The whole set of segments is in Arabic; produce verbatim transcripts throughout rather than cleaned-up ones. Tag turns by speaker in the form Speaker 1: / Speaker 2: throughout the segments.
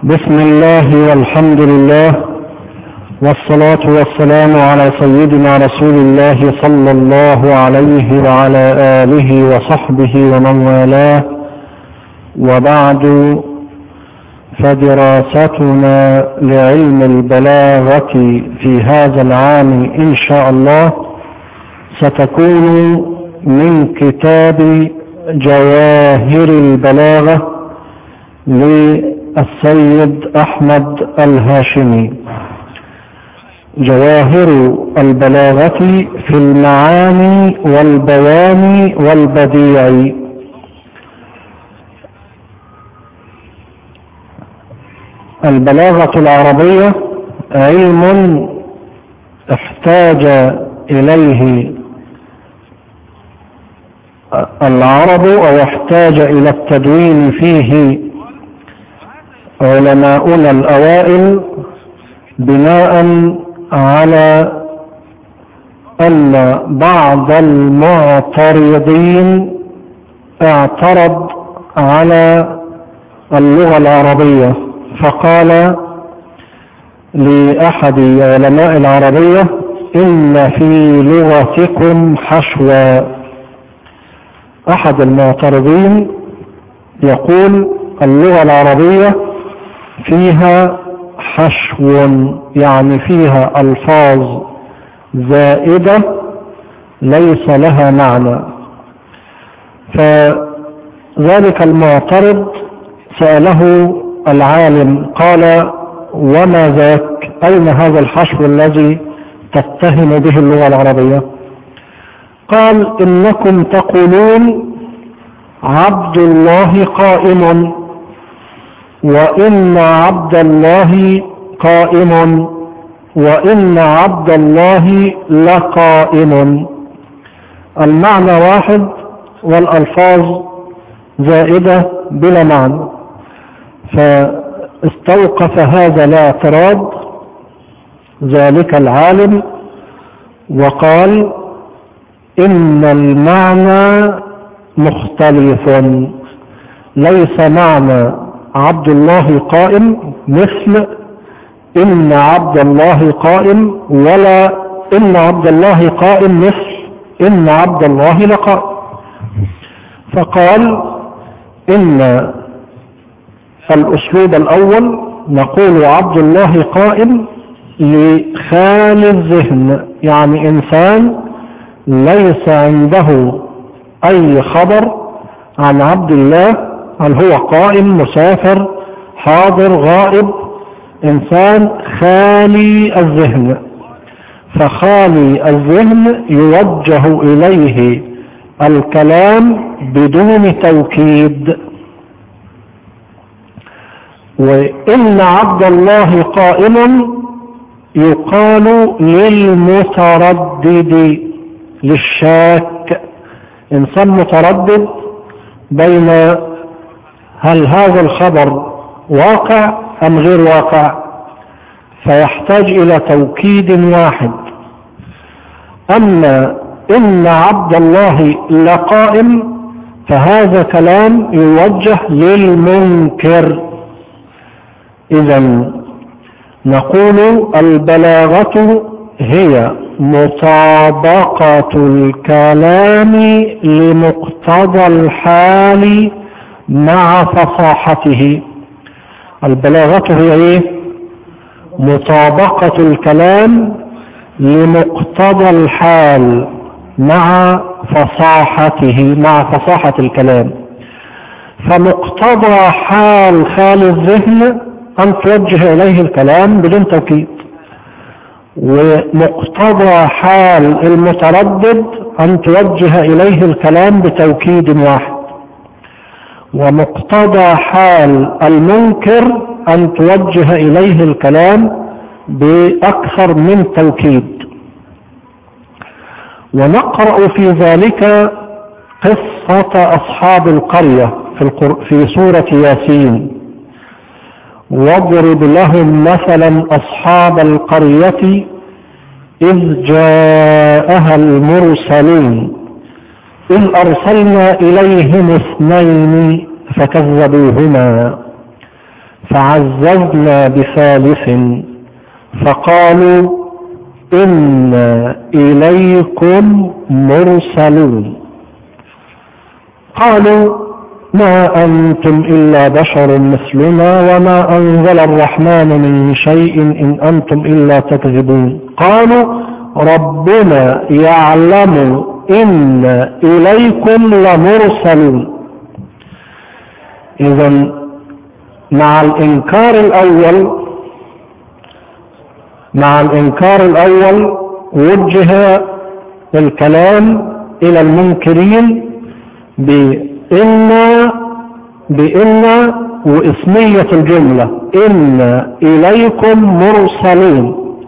Speaker 1: بسم الله والحمد لله والصلاة والسلام على سيدنا رسول الله صلى الله عليه وعلى آله وصحبه ومن والاه، وبعد، فدراستنا لعلم البلاغة في هذا العام إن شاء الله ستكون من كتاب جواهر البلاغة للسيد أحمد الهاشمي. جواهر البلاغة في المعاني والبيان والبديع. البلاغة العربية علم احتاج إليه العرب أو احتاج إلى التدوين فيه علماؤنا الأوائل، بناء على أن بعض المعترضين اعترض على اللغة العربية، فقال لأحد علماء العربية: إن في لغتكم حشوا. أحد المعترضين يقول: اللغة العربية فيها حشو، يعني فيها ألفاظ زائدة ليس لها معنى. فذلك المعترض سأله العالم قال: وما ذاك؟ أين هذا الحشو الذي تتهم به اللغة العربية؟ قال: إنكم تقولون عبد الله قائم، وإن عبد الله قائم، وإن عبد الله لقائم. المعنى واحد والألفاظ زائدة بلا معنى. فاستوقف هذا الاعتراض ذلك العالم وقال: إن المعنى مختلف، ليس معنى عبد الله قائم مثل إن عبد الله قائم، ولا إن عبد الله قائم مثل إن عبد الله لقائم. فقال: إن الأسلوب الأول نقول عبد الله قائم لخالي الذهن، يعني إنسان ليس عنده أي خبر عن عبد الله، هل هو قائم، مسافر، حاضر، غائب، إنسان خالي الذهن. فخالي الذهن يوجه إليه الكلام بدون توكيد. وإن عبد الله قائم يقال للمتردد، للشاك، إنسان متردد بين هل هذا الخبر واقع أم غير واقع، فيحتاج إلى توكيد واحد. أما إن عبد الله لقائم فهذا كلام يوجه للمنكر. إذن نقول البلاغة هي مطابقة الكلام لمقتضى الحال مع فصاحته. البلاغة هي ايه؟ مطابقة الكلام لمقتضى الحال مع فصاحته، مع فصاحة الكلام. فمقتضى حال خالي الذهن أن توجه إليه الكلام بدون توكيد، ومقتضى حال المتردد أن توجه إليه الكلام بتوكيد واحد، ومقتضى حال المنكر أن توجه إليه الكلام بأكثر من توكيد. ونقرأ في ذلك قصة أصحاب القرية في سورة ياسين: واضرب لهم مثلا أصحاب القرية إذ جاءها المرسلون إذ أرسلنا إليهم اثنين فكذبوهما فعززنا بثالث فقالوا إنا إليكم مرسلون. قالوا ما أنتم إلا بشر مثلنا وما أنزل الرحمن من شيء إن أنتم إلا تكذبون. قالوا ربنا يعلم إن إليكم لمرسلون. إذن مع الإنكار الأول مع الإنكار الأول وجه الكلام إلى المنكرين بإن بإن واسمية الجملة إن إليكم مرسلون.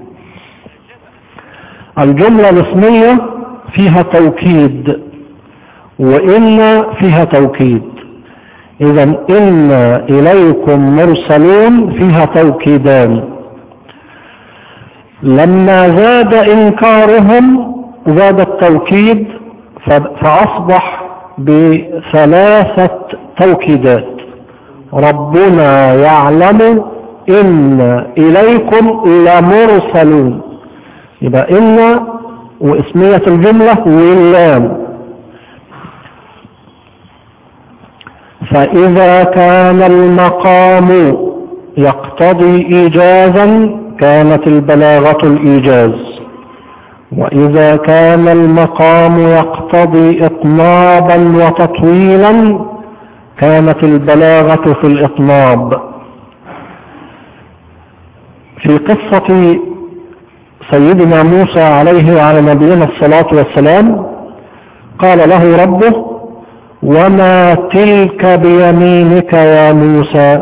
Speaker 1: الجملة الاسمية فيها توكيد وإن فيها توكيد. إذن إن إليكم مرسلون فيها توكيدان. لما زاد إنكارهم زاد التوكيد فأصبح بثلاثة توكيدات. ربنا يعلم إن إليكم لمرسلون، يبقى إن واسمية الجملة واللام. فإذا كان المقام يقتضي إيجازا كانت البلاغة الإيجاز، وإذا كان المقام يقتضي إطنابا وتطويلا كانت البلاغة في الإطناب. في قصة سيدنا موسى عليه وعلى نبينا الصلاة والسلام قال له ربه وما تلك بيمينك يا موسى.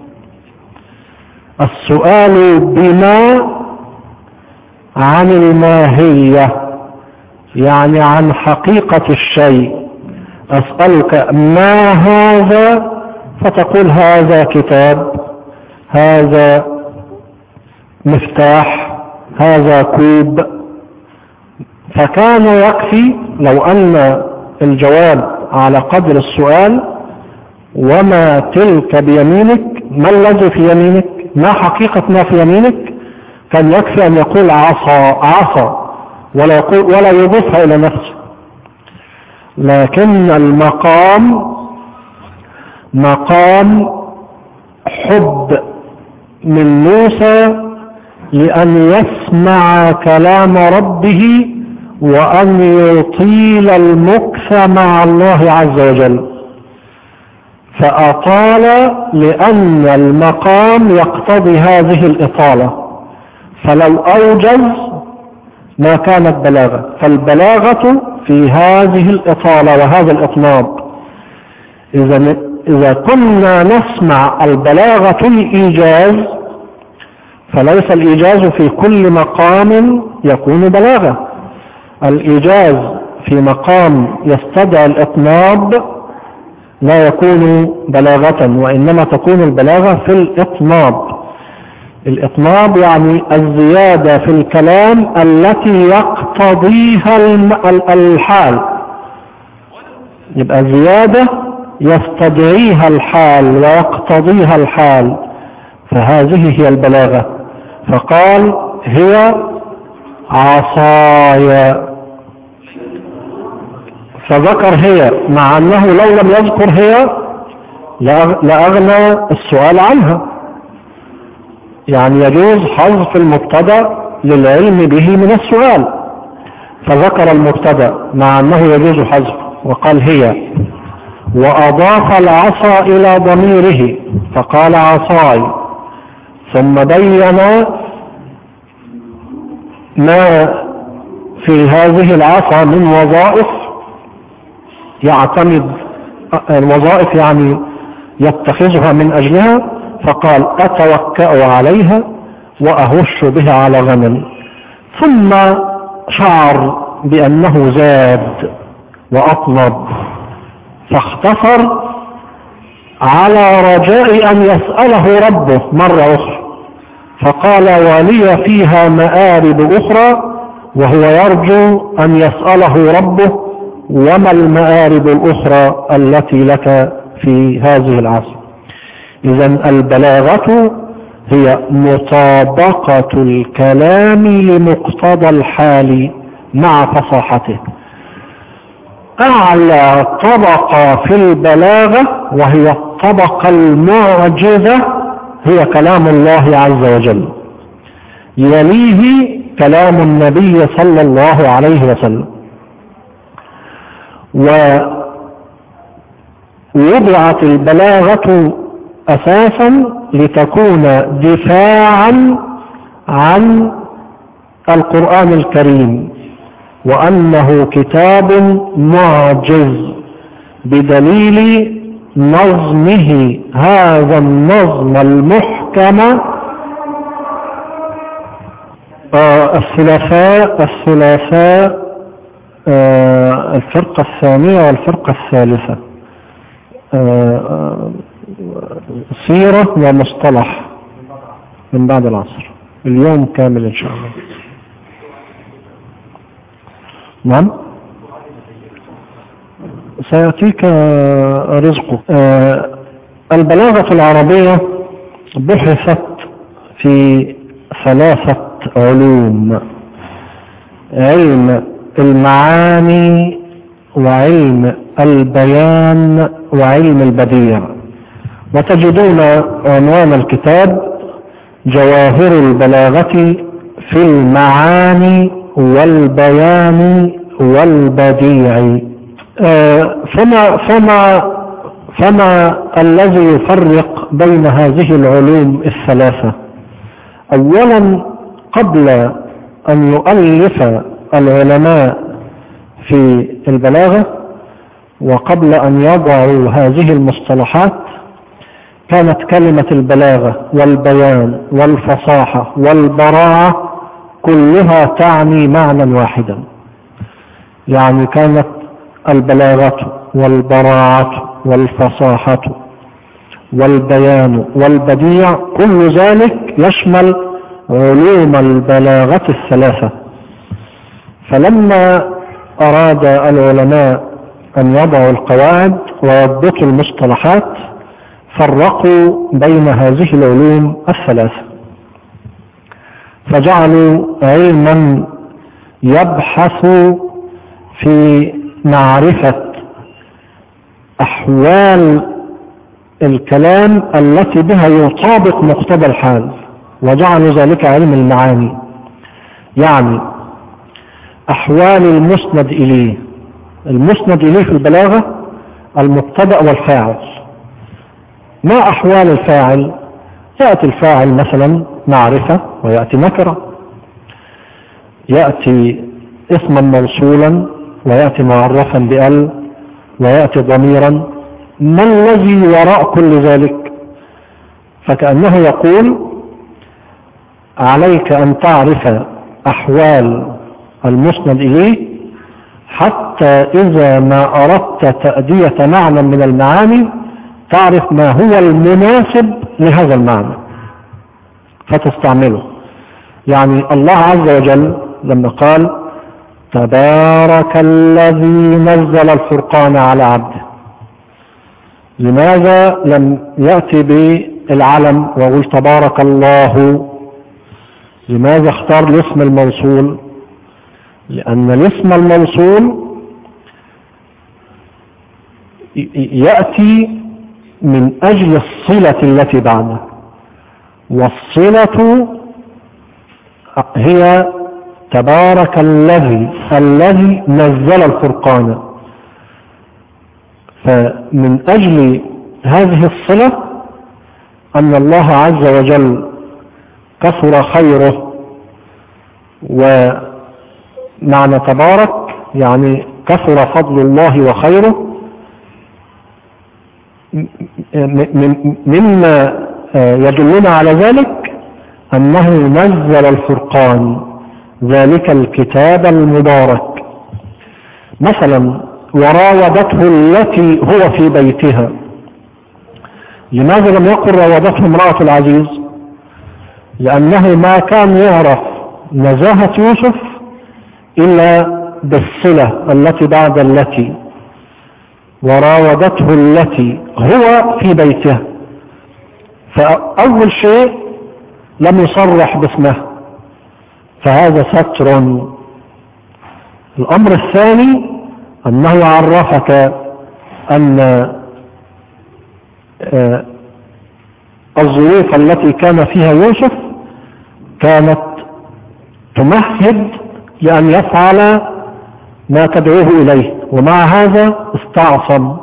Speaker 1: السؤال بما عن الماهية، يعني عن حقيقة الشيء. أسألك ما هذا فتقول هذا كتاب، هذا مفتاح، هذا كوب. فكان يكفي لو أن الجواب على قدر السؤال وما تلك بيمينك، ما الذي في يمينك، ما حقيقة ما في يمينك، كان يكفي أن يقول عصا عصا ولا يقول ولا يضيفها إلى نفسه. لكن المقام مقام حب من موسى لأن يسمع كلام ربه وأن يطيل المكث مع الله عز وجل، فأطال لأن المقام يقتضي هذه الإطالة. فلو أوجز ما كانت بلاغة، فالبلاغة في هذه الإطالة وهذا الإطناب. إذا إذا كنا نسمع البلاغة الإيجاز فليس الإيجاز في كل مقام يكون بلاغة. الإيجاز في مقام يستدعي الإطناب لا يكون بلاغة، وإنما تكون البلاغة في الإطناب. الإطناب يعني الزيادة في الكلام التي يقتضيها الحال، يبقى زيادة يستدعيها الحال ويقتضيها الحال، فهذه هي البلاغة. فقال هي عصاي، فذكر هي مع أنه لو لم يذكر هي لأغنى السؤال عنها. يعني يجوز حذف المبتدا للعلم به من السؤال، فذكر المبتدا مع أنه يجوز حذف وقال هي، وأضاف العصا إلى ضميره فقال عصاي، ثم بين ما في هذه العصا من وظائف يعتمد الوظائف يعني يتخذها من أجلها، فقال أتوكأ عليها وأهش بها على غنم. ثم شعر بأنه زاد وأطلب فاختصر على رجاء أن يسأله ربه مرة أخرى، فقال ولي فيها مآرب أخرى، وهو يرجو أن يسأله ربه وما المآرب الأخرى التي لك في هذه العصر. إذن البلاغة هي مطابقة الكلام لمقتضى الحال مع فصاحته. أعلى طبقة في البلاغة وهي الطبقة المعجزة هي كلام الله عز وجل، يليه كلام النبي صلى الله عليه وسلم. ووضعت البلاغة أساسا لتكون دفاعا عن القرآن الكريم، وأنه كتاب معجز بدليل نظمه هذا النظم المحكم. آه الثلاثاء الثلاثاء آه الفرقة الثانية والفرقة الثالثة، آه سيرة ومصطلح من بعد العصر، اليوم كامل إن شاء الله. نعم سيأتيك رزقه. آه البلاغة العربية بحثت في ثلاثة علوم: علم المعاني، وعلم البيان، وعلم البديع. وتجدون عنوان الكتاب جواهر البلاغة في المعاني والبيان والبديع. آه فما, فما, فما الذي يفرق بين هذه العلوم الثلاثة؟ أولا، قبل أن يؤلف العلماء في البلاغة وقبل أن يضعوا هذه المصطلحات، كانت كلمة البلاغة والبيان والفصاحة والبراعة كلها تعني معنى واحدا. يعني كانت البلاغة والبراعة والفصاحة والبيان والبديع كل ذلك يشمل علوم البلاغة الثلاثة. فلما أراد العلماء أن يضعوا القواعد ويضبطوا المصطلحات، فرقوا بين هذه العلوم الثلاثة، فجعلوا علما يبحث في معرفة أحوال الكلام التي بها يطابق مقتضى الحال، وجعلوا ذلك علم المعاني، يعني أحوال المسند إليه. المسند إليه في البلاغة المبتدأ والفاعل. ما أحوال الفاعل؟ يأتي الفاعل مثلا معرفة ويأتي نكرة، يأتي اسما موصولا ويأتي معرفا بأل، ويأتي ضميرا. ما الذي وراء كل ذلك؟ فكأنه يقول عليك أن تعرف أحوال المسند إليه حتى إذا ما أردت تأدية معنى من المعاني تعرف ما هو المناسب لهذا المعنى فتستعمله. يعني الله عز وجل لما قال تبارك الذي نزل الفرقان على عبده، لماذا لم يأتي بالعلم ويقول تبارك الله؟ لماذا اختار الاسم الموصول؟ لأن الاسم الموصول يأتي من أجل الصلة التي بعده، والصلة هي تبارك الذي الذي نزل الفرقان. فمن أجل هذه الصلة أن الله عز وجل كثر خيره، ومعنى تبارك يعني كثر فضل الله وخيره، مما يدلنا على ذلك أنه نزل الفرقان، ذلك الكتاب المبارك. مثلا وراودته التي هو في بيتها، لماذا لم يقل راودته امرأة العزيز؟ لأنه ما كان يعرف نزاهة يوسف إلا بالصلة التي بعد التي، وراودته التي هو في بيتها. فأول شيء لم يصرح باسمه، فهذا ستر. الأمر الثاني أنه عرفك أن الظروف التي كان فيها يوسف كانت تمهد لأن يفعل ما تدعوه إليه، ومع هذا استعصم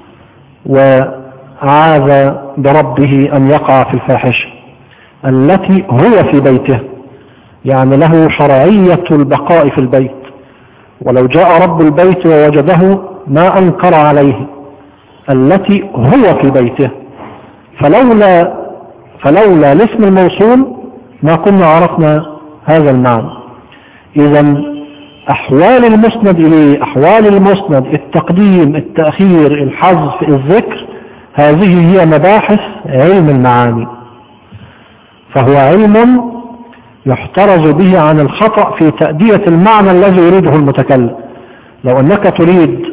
Speaker 1: وعاذ بربه أن يقع في الفاحشة التي هو في بيته، يعني له شرعية البقاء في البيت، ولو جاء رب البيت ووجده ما أنكر عليه التي هو في بيته. فلولا فلولا الاسم الموصول ما كنا عرفنا هذا المعنى. إذا أحوال المسند إليه، أحوال المسند، التقديم، التأخير، الحذف، الذكر، هذه هي مباحث علم المعاني، فهو علم يحترز به عن الخطأ في تأدية المعنى الذي يريده المتكلم. لو أنك تريد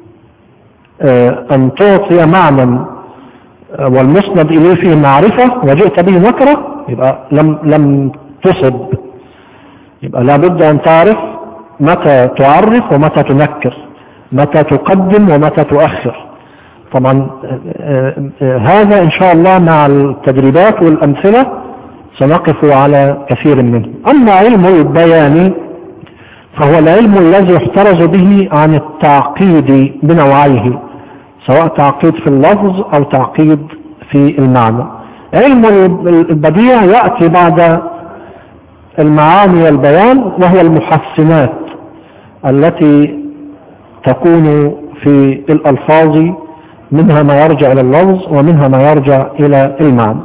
Speaker 1: أن تعطي معنى والمسند إليه فيه معرفة وجئت به نكرة، يبقى لم لم تصب. يبقى لابد أن تعرف متى تعرف ومتى تنكر، متى تقدم ومتى تؤخر. طبعا هذا إن شاء الله مع التدريبات والأمثلة سنقف على كثير منه. أما علم البيان فهو العلم الذي يحترز به عن التعقيد بنوعيه، سواء تعقيد في اللفظ أو تعقيد في المعنى. علم البديع يأتي بعد المعاني والبيان، وهو المحسنات التي تكون في الألفاظ، منها ما يرجع إلى اللفظ ومنها ما يرجع إلى المعنى.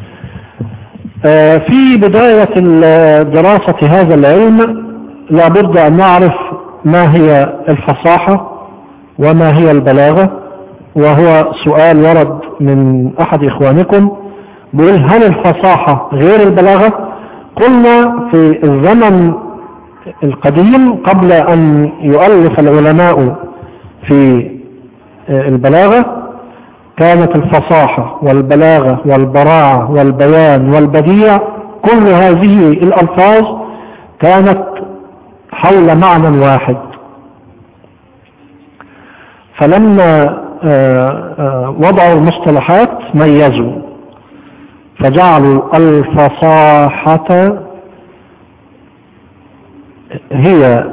Speaker 1: في بداية دراسة هذا العلم لابد أن نعرف ما هي الفصاحة وما هي البلاغة، وهو سؤال ورد من أحد إخوانكم بيقول: هل الفصاحة غير البلاغة؟ قلنا في الزمن القديم قبل أن يؤلف العلماء في البلاغة كانت الفصاحة والبلاغة والبراعة والبيان والبديع، كل هذه الألفاظ كانت حول معنى واحد. فلما وضعوا المصطلحات ميزوا فجعلوا الفصاحة هي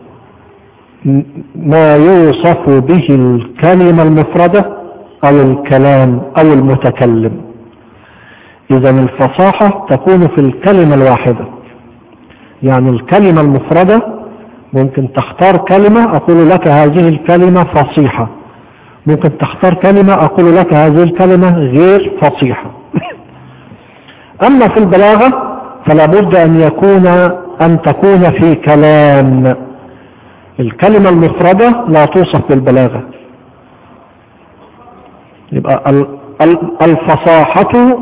Speaker 1: ما يوصف به الكلمة المفردة أو الكلام أو المتكلم. إذا الفصاحة تكون في الكلمة الواحدة، يعني الكلمة المفردة ممكن تختار كلمة أقول لك هذه الكلمة فصيحة، ممكن تختار كلمة أقول لك هذه الكلمة غير فصيحة. أما في البلاغة فلا بد أن يكون أن تكون في كلام. الكلمة المفردة لا توصف بالبلاغة. يبقى الفصاحة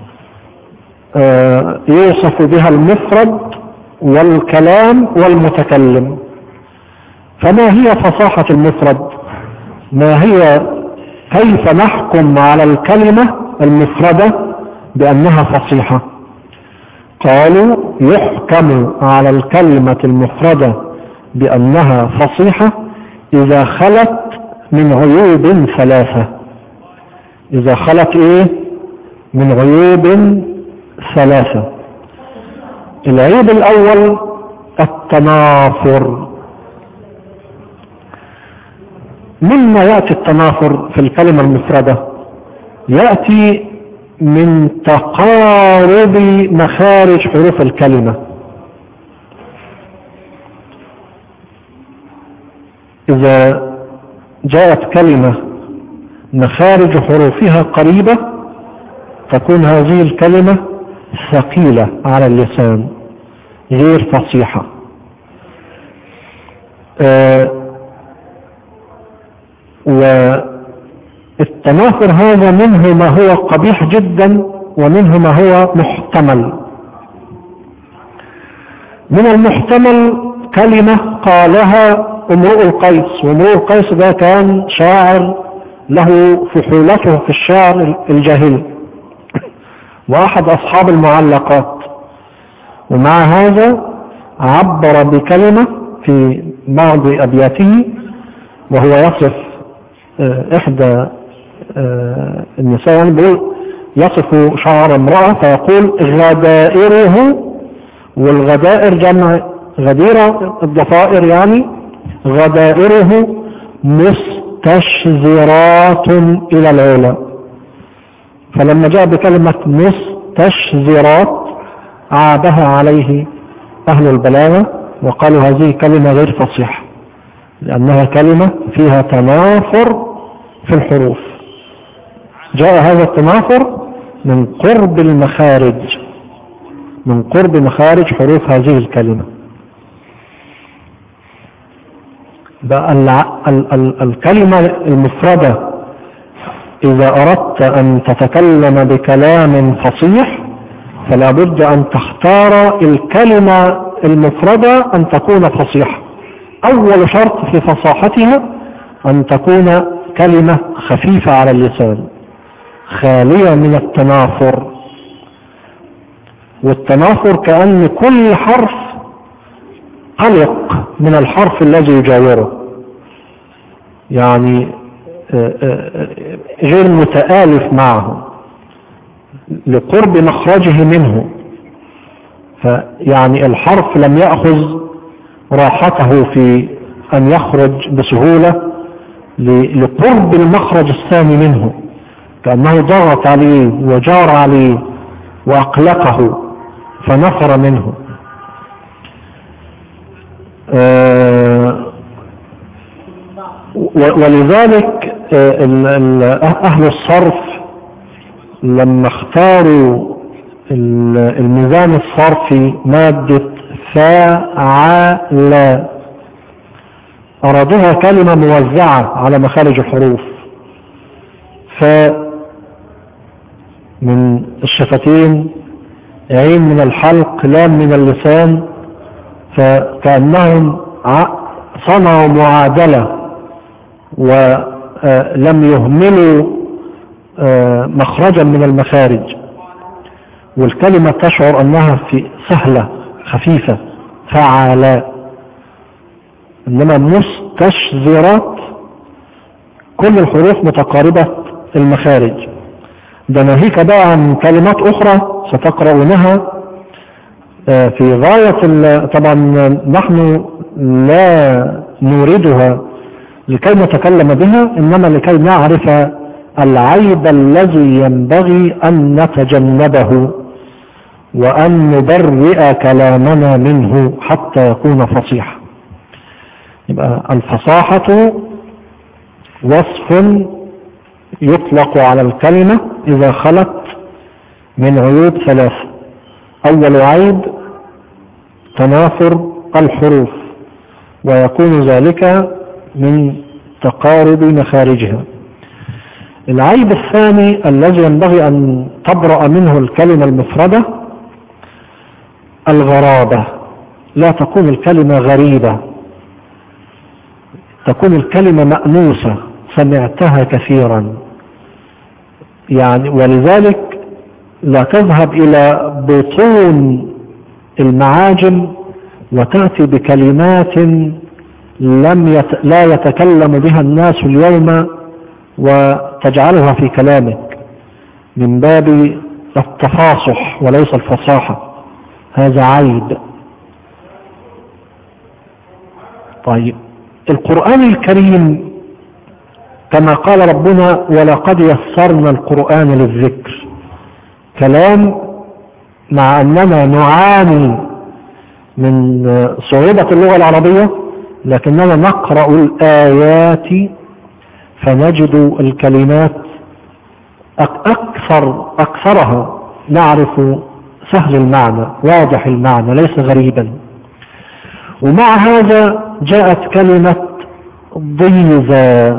Speaker 1: يوصف بها المفرد والكلام والمتكلم. فما هي فصاحة المفرد؟ ما هي كيف نحكم على الكلمة المفردة بأنها فصيحة؟ قالوا: يحكم على الكلمة المفردة بأنها فصيحة إذا خلت من عيوب ثلاثة. إذا خلت إيه؟ من عيوب ثلاثة. العيب الأول التنافر. مما يأتي التنافر في الكلمة المفردة؟ يأتي من تقارب مخارج حروف الكلمة. إذا جاءت كلمة مخارج حروفها قريبة تكون هذه الكلمة ثقيلة على اللسان غير فصيحة. آه والتنافر هذا منه ما هو قبيح جدا ومنه ما هو محتمل. من المحتمل كلمة قالها امرؤ القيس، وامرؤ القيس ده كان شاعر له فحولته في الشعر الجاهلي، وأحد أصحاب المعلقات، ومع هذا عبر بكلمة في بعض أبياته وهو يصف إحدى النساء، يعني بيقول يصف شعر امرأة فيقول غدائره، والغدائر جمع غديرة الضفائر، يعني غدائره مستشزرات إلى العلا. فلما جاء بكلمة مستشزرات عابها عليه أهل البلاغة وقالوا هذه كلمة غير فصيحة، لأنها كلمة فيها تنافر في الحروف. جاء هذا التنافر من قرب المخارج، من قرب مخارج حروف هذه الكلمة. الكلمة المفردة إذا أردت أن تتكلم بكلام فصيح فلا بد أن تختار الكلمة المفردة أن تكون فصيحة. أول شرط في فصاحتها أن تكون كلمة خفيفة على اللسان خالية من التنافر، والتنافر كأن كل حرف قلق من الحرف الذي يجاوره، يعني غير متآلف معه لقرب مخرجه منه، فيعني الحرف لم يأخذ راحته في أن يخرج بسهولة لقرب المخرج الثاني منه، كأنه ضغط عليه وجار عليه وأقلقه فنفر منه. ولذلك أهل الصرف لما اختاروا الميزان الصرفي مادة فاعل أرادوها كلمة موزعة على مخارج الحروف، ف من الشفتين، عين من الحلق، لام من اللسان، فكأنهم صنعوا معادلة ولم يهملوا مخرجا من المخارج، والكلمة تشعر أنها في سهلة خفيفة فعالة. إنما مستشزرات كل الحروف متقاربة المخارج. ده ناهيك بقى عن كلمات أخرى ستقرؤونها في غاية، طبعا نحن لا نوردها لكي نتكلم بها، إنما لكي نعرف العيب الذي ينبغي أن نتجنبه وأن نبرئ كلامنا منه حتى يكون فصيحا. يبقى الفصاحة وصف يطلق على الكلمة إذا خلت من عيوب ثلاثة. أول عيب تنافر الحروف، ويكون ذلك من تقارب مخارجها. العيب الثاني الذي ينبغي أن تبرأ منه الكلمة المفردة الغرابة، لا تكون الكلمة غريبة، تكون الكلمة مأنوسة سمعتها كثيرا، يعني ولذلك لا تذهب إلى بطون المعاجم وتأتي بكلمات لم يت... لا يتكلم بها الناس اليوم وتجعلها في كلامك من باب التفاصح وليس الفصاحة، هذا عيب. طيب القرآن الكريم كما قال ربنا ولقد يسرنا القرآن للذكر، كلام مع أننا نعاني من صعوبة اللغة العربية لكننا نقرأ الآيات فنجد الكلمات أكثر أكثرها نعرف سهل المعنى واضح المعنى ليس غريبا. ومع هذا جاءت كلمة ضيزى،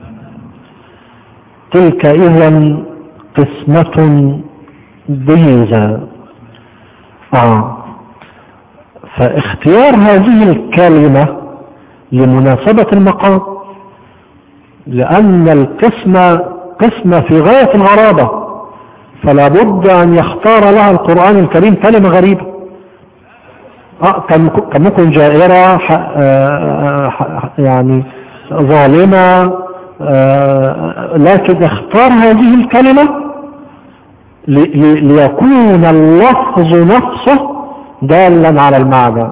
Speaker 1: تلك إذن قسمة ضيزى. آه. فاختيار هذه الكلمة لمناسبة المقام، لأن القسمة قسمة في غاية الغرابة، فلا بد أن يختار لها القرآن الكريم كلمة غريبة. آه كان ممكن جائرة يعني ظالمة، آه لكن اختار هذه الكلمة ليكون اللفظ نفسه دالا على المعنى.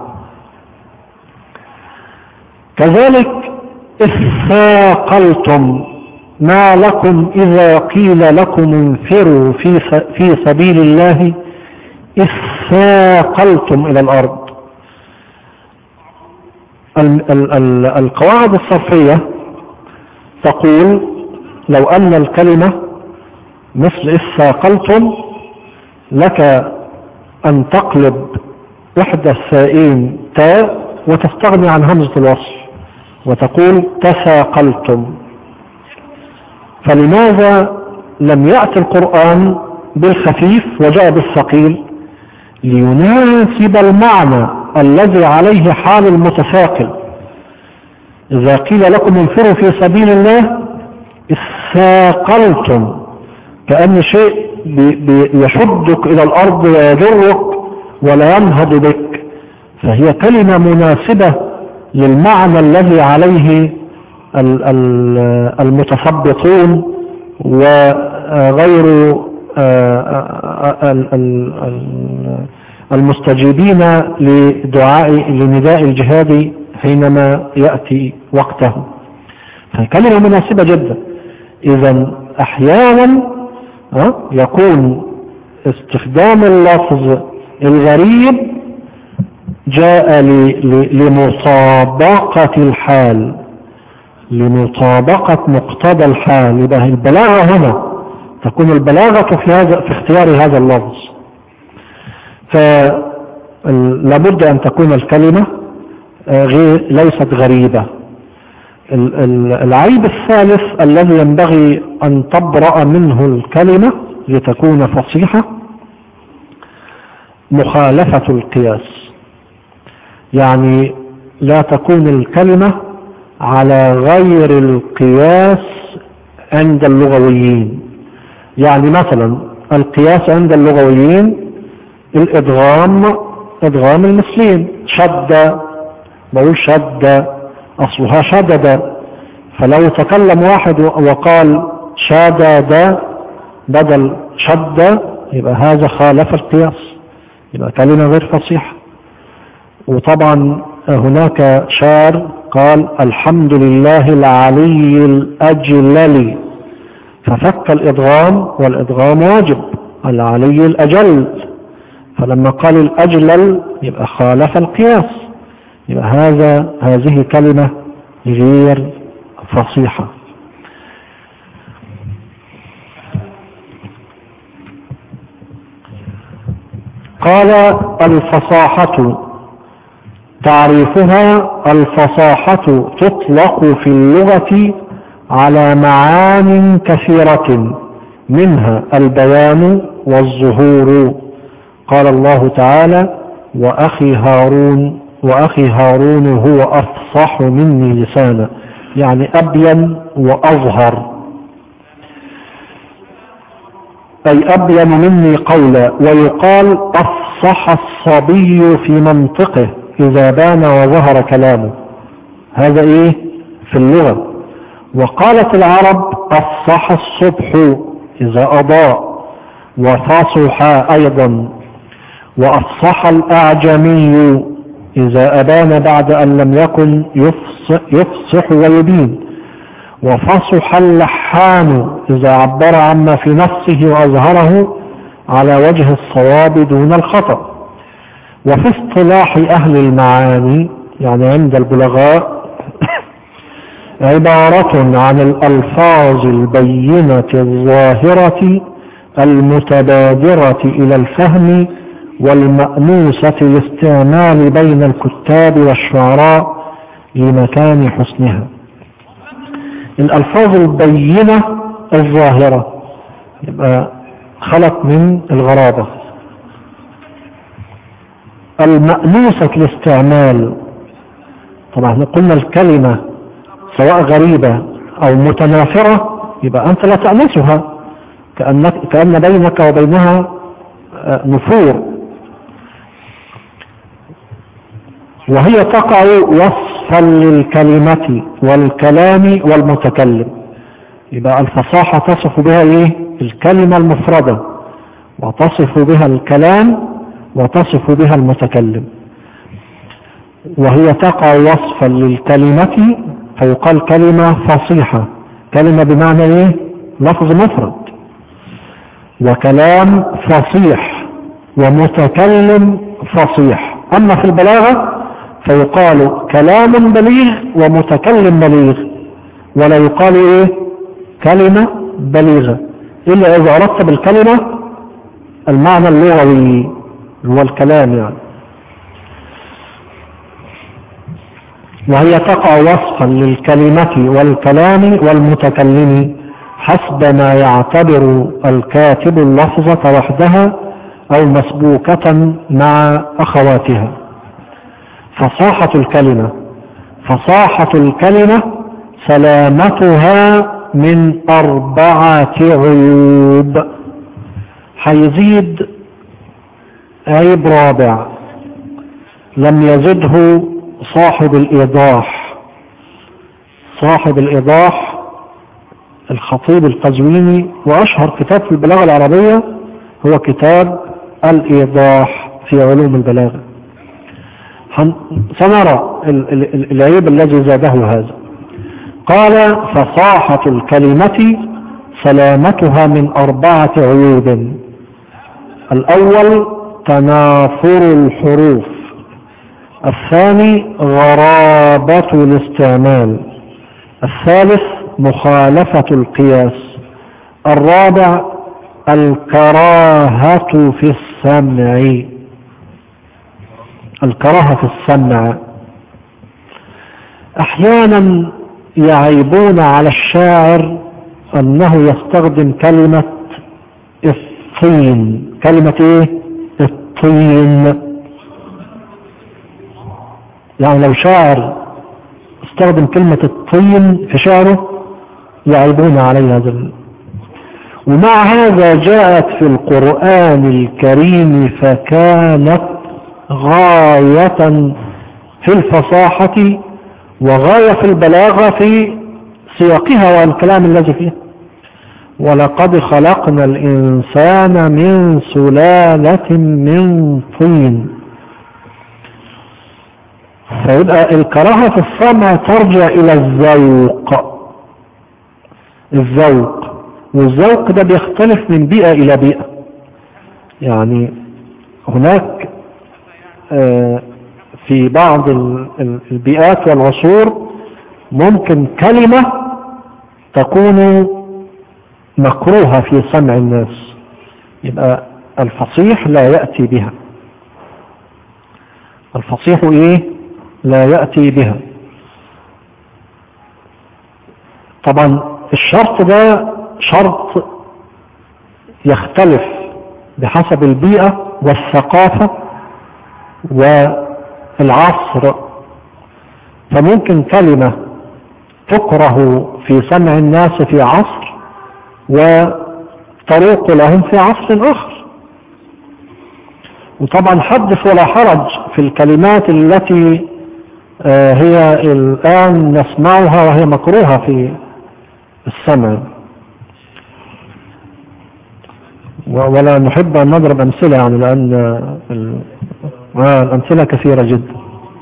Speaker 1: كذلك اثاقلتم، ما لكم إذا قيل لكم انفروا في في سبيل الله اثاقلتم إلى الأرض. ال ال ال القواعد الصرفية تقول لو أن الكلمة مثل اثاقلتم لك أن تقلب إحدى السائين تاء وتستغني عن همزة الوصل وتقول تثاقلتم. فلماذا لم يأتي القرآن بالخفيف وجاء بالثقيل؟ ليناسب المعنى الذي عليه حال المتثاقل. إذا قيل لكم انفروا في سبيل الله اثاقلتم، كأن شيء يشدك إلى الأرض ويجرك ولا ينهض بك، فهي كلمة مناسبة للمعنى الذي عليه المتثبطون وغير المستجيبين لدعاء لنداء الجهاد حينما يأتي وقته، فكلمة مناسبة جدا. إذا أحيانا يكون استخدام اللفظ الغريب جاء لمطابقة الحال، لمطابقة مقتضى الحال. يبقى البلاغة هنا تكون البلاغة في هذا في اختيار هذا اللفظ. فلابد أن تكون الكلمة غير ليست غريبة. العيب الثالث الذي ينبغي أن تبرأ منه الكلمة لتكون فصيحة مخالفة القياس. يعني لا تكون الكلمة على غير القياس عند اللغويين. يعني مثلا القياس عند اللغويين الإدغام، إدغام المثلين، شد، بقول شد أصلها شدد، فلو تكلم واحد وقال شدد بدل شد يبقى هذا خالف القياس، يبقى كلمة غير فصيحة. وطبعا هناك شاعر قال الحمد لله العلي الأجلل، ففك الإدغام، والإدغام واجب، العلي الأجل، فلما قال الأجلل يبقى خالف القياس، يبقى هذا هذه كلمة غير فصيحة. قال الفصاحة تعريفها: الفصاحة تطلق في اللغة على معان كثيرة منها البيان والظهور. قال الله تعالى: وأخي هارون وأخي هارون هو أفصح مني لسانا، يعني أبين وأظهر، أي أبين مني قولا. ويقال أفصح الصبي في منطقه إذا بان وظهر كلامه، هذا إيه في اللغة. وقالت العرب أفصح الصبح إذا أضاء، وفصح أيضا. وأفصح الأعجمي إذا أبان بعد أن لم يكن يفصح, يفصح ويبين. وفصح اللحان إذا عبر عما في نفسه وأظهره على وجه الصواب دون الخطأ. وفي اصطلاح أهل المعاني يعني عند البلغاء عبارة عن الألفاظ البينة الظاهرة المتبادرة إلى الفهم والمأنوسة الاستعمال بين الكتاب والشعراء لمكان حسنها. الألفاظ البينة الظاهرة يبقى خلق من الغرابة. المأنوسة الاستعمال، طبعا قلنا كأنك كأن بينك وبينها نفور، وهي تقع وصفا للكلمة والكلام والمتكلم. يبقى الفصاحة تصف بها ايه؟ الكلمة المفردة، وتصف بها الكلام، وتصف بها المتكلم. وهي تقع وصفا للكلمة فيقال كلمة فصيحة، كلمة بمعنى ايه؟ لفظ مفرد. وكلام فصيح، ومتكلم فصيح. اما في البلاغة فيقال كلام بليغ ومتكلم بليغ، ولا يقال ايه؟ كلمة بليغة، الا اذا اردت بالكلمة المعنى اللغوي هو الكلام يعني. وهي تقع وصفا للكلمة والكلام والمتكلم حسب ما يعتبر الكاتب اللفظة وحدها او مسبوكة مع اخواتها. فصاحة الكلمة فصاحة الكلمة سلامتها من أربعة عيوب. هيزيد عيب رابع لم يزده صاحب الإيضاح. صاحب الإيضاح الخطيب القزويني، وأشهر كتاب في البلاغة العربية هو كتاب الإيضاح في علوم البلاغة. سنرى العيب الذي زاده هذا. قال فصاحة الكلمة سلامتها من أربعة عيوب. الأول تنافر الحروف، الثاني غرابة الاستعمال، الثالث مخالفة القياس، الرابع الكراهة في السمع. الكراهة في السمع. أحيانا يعيبون على الشاعر أنه يستخدم كلمة الطين. كلمة إيه؟ الطين. يعني لو شاعر استخدم كلمة الطين في شعره يعيبون عليه هذا. ومع هذا جاءت في القرآن الكريم فكانت غاية في الفصاحة وغاية في البلاغة في سياقها والكلام الذي فيها. ولقد خلقنا الإنسان من سلالة من طين. فيبقى الكراهة في السمع ترجع إلى الذوق. الذوق والذوق ده بيختلف من بيئة إلى بيئة. يعني هناك في بعض البيئات والعصور ممكن كلمة تكون مكروهة في سمع الناس، يبقى الفصيح لا يأتي بها. الفصيح ايه؟ لا يأتي بها. طبعا الشرط ده شرط يختلف بحسب البيئة والثقافة والعصر. فممكن كلمة تكره في سمع الناس في عصر وطريق لهم في عصر آخر. وطبعا حدث ولا حرج في الكلمات التي هي الآن نسمعها وهي مكروهة في السمع، ولا نحب أن نضرب أمثلة يعني لأن الأمثلة كثيرة جدا.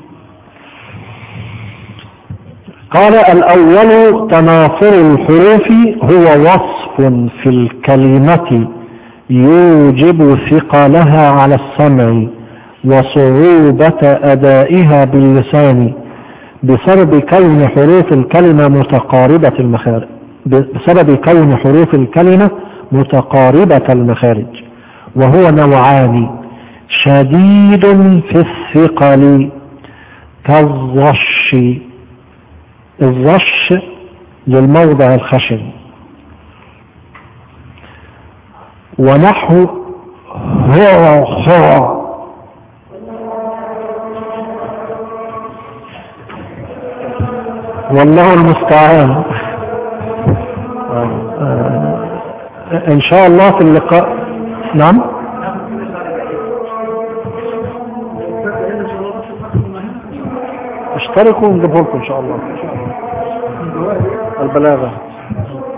Speaker 1: قال الأول تنافر الحروف هو وصف في الكلمة يوجب ثقلها على السمع وصعوبة أدائها باللسان بسبب كون حروف الكلمة متقاربة المخارج بسبب كون حروف الكلمة متقاربة المخارج. وهو نوعان: شديد في الثقل كالظش. الظش للموضع الخشن، ونحو هو خو. والله المستعان. ان شاء الله في اللقاء. نعم اشتركوا ونجيبه لكم ان شاء الله. البلاغة.